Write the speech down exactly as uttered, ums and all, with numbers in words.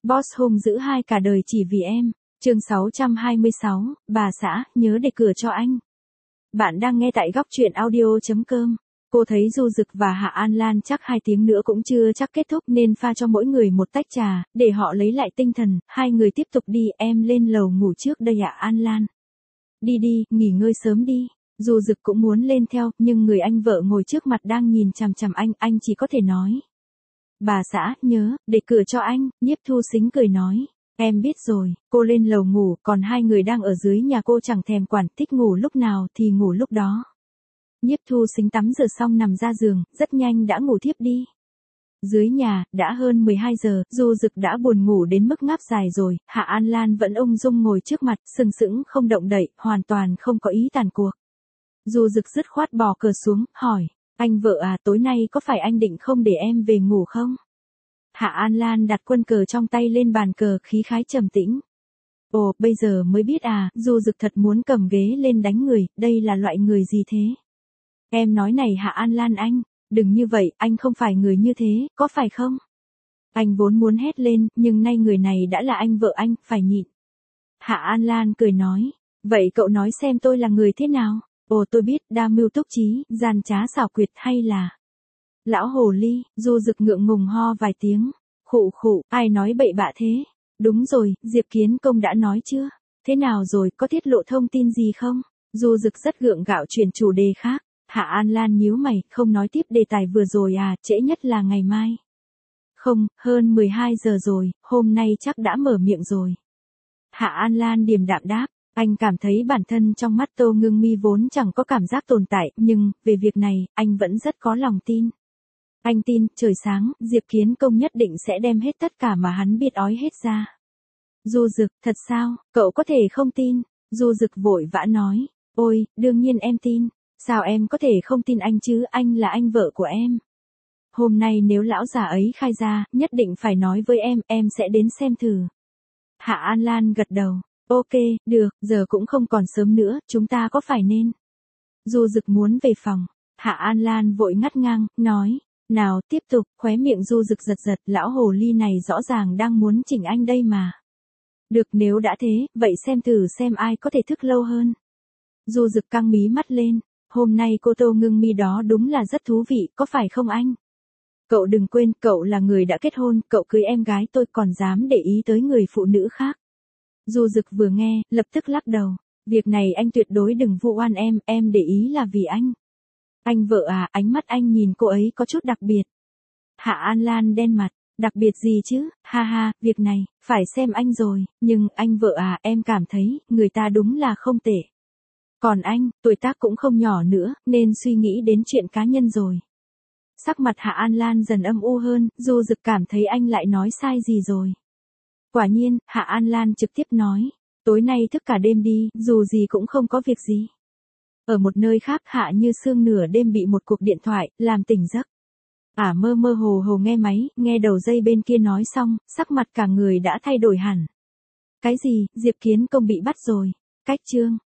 Boss hung dữ hai cả đời chỉ vì em. Chương sáu trăm hai mươi sáu, bà xã, nhớ để cửa cho anh. Bạn đang nghe tại góc truyện audio chấm com. Cô thấy Du Dực và Hạ An Lan chắc hai tiếng nữa cũng chưa chắc kết thúc nên pha cho mỗi người một tách trà, để họ lấy lại tinh thần. Hai người tiếp tục đi, em lên lầu ngủ trước đây ạ An Lan. Đi đi, nghỉ ngơi sớm đi. Du Dực cũng muốn lên theo, nhưng người anh vợ ngồi trước mặt đang nhìn chằm chằm anh, anh chỉ có thể nói. Bà xã, nhớ, để cửa cho anh. Nhiếp Thu Sính cười nói. Em biết rồi. Cô lên lầu ngủ, còn hai người đang ở dưới nhà cô chẳng thèm quản, thích ngủ lúc nào thì ngủ lúc đó. Nhiếp Thu Sính tắm rửa xong nằm ra giường, rất nhanh đã ngủ thiếp đi. Dưới nhà, đã hơn mười hai giờ, Du Dực đã buồn ngủ đến mức ngáp dài rồi, Hạ An Lan vẫn ung dung ngồi trước mặt, sừng sững không động đậy, hoàn toàn không có ý tàn cuộc. Du Dực dứt khoát bỏ cờ xuống, hỏi, anh vợ à, tối nay có phải anh định không để em về ngủ không? Hạ An Lan đặt quân cờ trong tay lên bàn cờ, khí khái trầm tĩnh. Ồ, bây giờ mới biết à, Du Dực thật muốn cầm ghế lên đánh người, đây là loại người gì thế? Em nói này Hạ An Lan anh, đừng như vậy, anh không phải người như thế, có phải không? Anh vốn muốn hét lên, nhưng nay người này đã là anh vợ anh, phải nhịn. Hạ An Lan cười nói, vậy cậu nói xem tôi là người thế nào? Ồ tôi biết, đa mưu túc trí, gian trá xảo quyệt hay là... Lão hồ ly, Du Dực ngượng ngùng ho vài tiếng. Khụ khụ, ai nói bậy bạ thế? Đúng rồi, Diệp Kiến Công đã nói chưa? Thế nào rồi, có tiết lộ thông tin gì không? Du Dực rất gượng gạo chuyển chủ đề khác. Hạ An Lan nhíu mày, không nói tiếp đề tài vừa rồi à, trễ nhất là ngày mai. Không, hơn mười hai giờ rồi, hôm nay chắc đã mở miệng rồi. Hạ An Lan điềm đạm đáp. Anh cảm thấy bản thân trong mắt Tô Ngưng Mi vốn chẳng có cảm giác tồn tại, nhưng, về việc này, anh vẫn rất có lòng tin. Anh tin, trời sáng, Diệp Kiến Công nhất định sẽ đem hết tất cả mà hắn biết ói hết ra. Du Dực, thật sao, cậu có thể không tin? Du Dực vội vã nói, ôi, đương nhiên em tin. Sao em có thể không tin anh chứ, anh là anh vợ của em. Hôm nay nếu lão già ấy khai ra, nhất định phải nói với em, em sẽ đến xem thử. Hạ An Lan gật đầu. Ok, được, giờ cũng không còn sớm nữa, chúng ta có phải nên? Du Dực muốn về phòng. Hạ An Lan vội ngắt ngang, nói. Nào, tiếp tục, khóe miệng Du Dực giật giật, lão hồ ly này rõ ràng đang muốn chỉnh anh đây mà. Được, nếu đã thế, vậy xem thử xem ai có thể thức lâu hơn. Du Dực căng mí mắt lên. Hôm nay cô Tô Ngưng Mi đó đúng là rất thú vị, có phải không anh? Cậu đừng quên, cậu là người đã kết hôn, cậu cưới em gái tôi còn dám để ý tới người phụ nữ khác. Du Dực vừa nghe, lập tức lắc đầu. Việc này anh tuyệt đối đừng vu oan em, em để ý là vì anh. Anh vợ à, ánh mắt anh nhìn cô ấy có chút đặc biệt. Hạ An Lan đen mặt, đặc biệt gì chứ, ha ha, việc này, phải xem anh rồi, nhưng anh vợ à, em cảm thấy, người ta đúng là không tệ. Còn anh, tuổi tác cũng không nhỏ nữa, nên suy nghĩ đến chuyện cá nhân rồi. Sắc mặt Hạ An Lan dần âm u hơn, Du Dực cảm thấy anh lại nói sai gì rồi. Quả nhiên, Hạ An Lan trực tiếp nói, tối nay thức cả đêm đi, dù gì cũng không có việc gì. Ở một nơi khác Hạ Như Sương nửa đêm bị một cuộc điện thoại, làm tỉnh giấc. Ả mơ mơ hồ hồ nghe máy, nghe đầu dây bên kia nói xong, sắc mặt cả người đã thay đổi hẳn. Cái gì, Diệp Kiến Công bị bắt rồi, cách chương.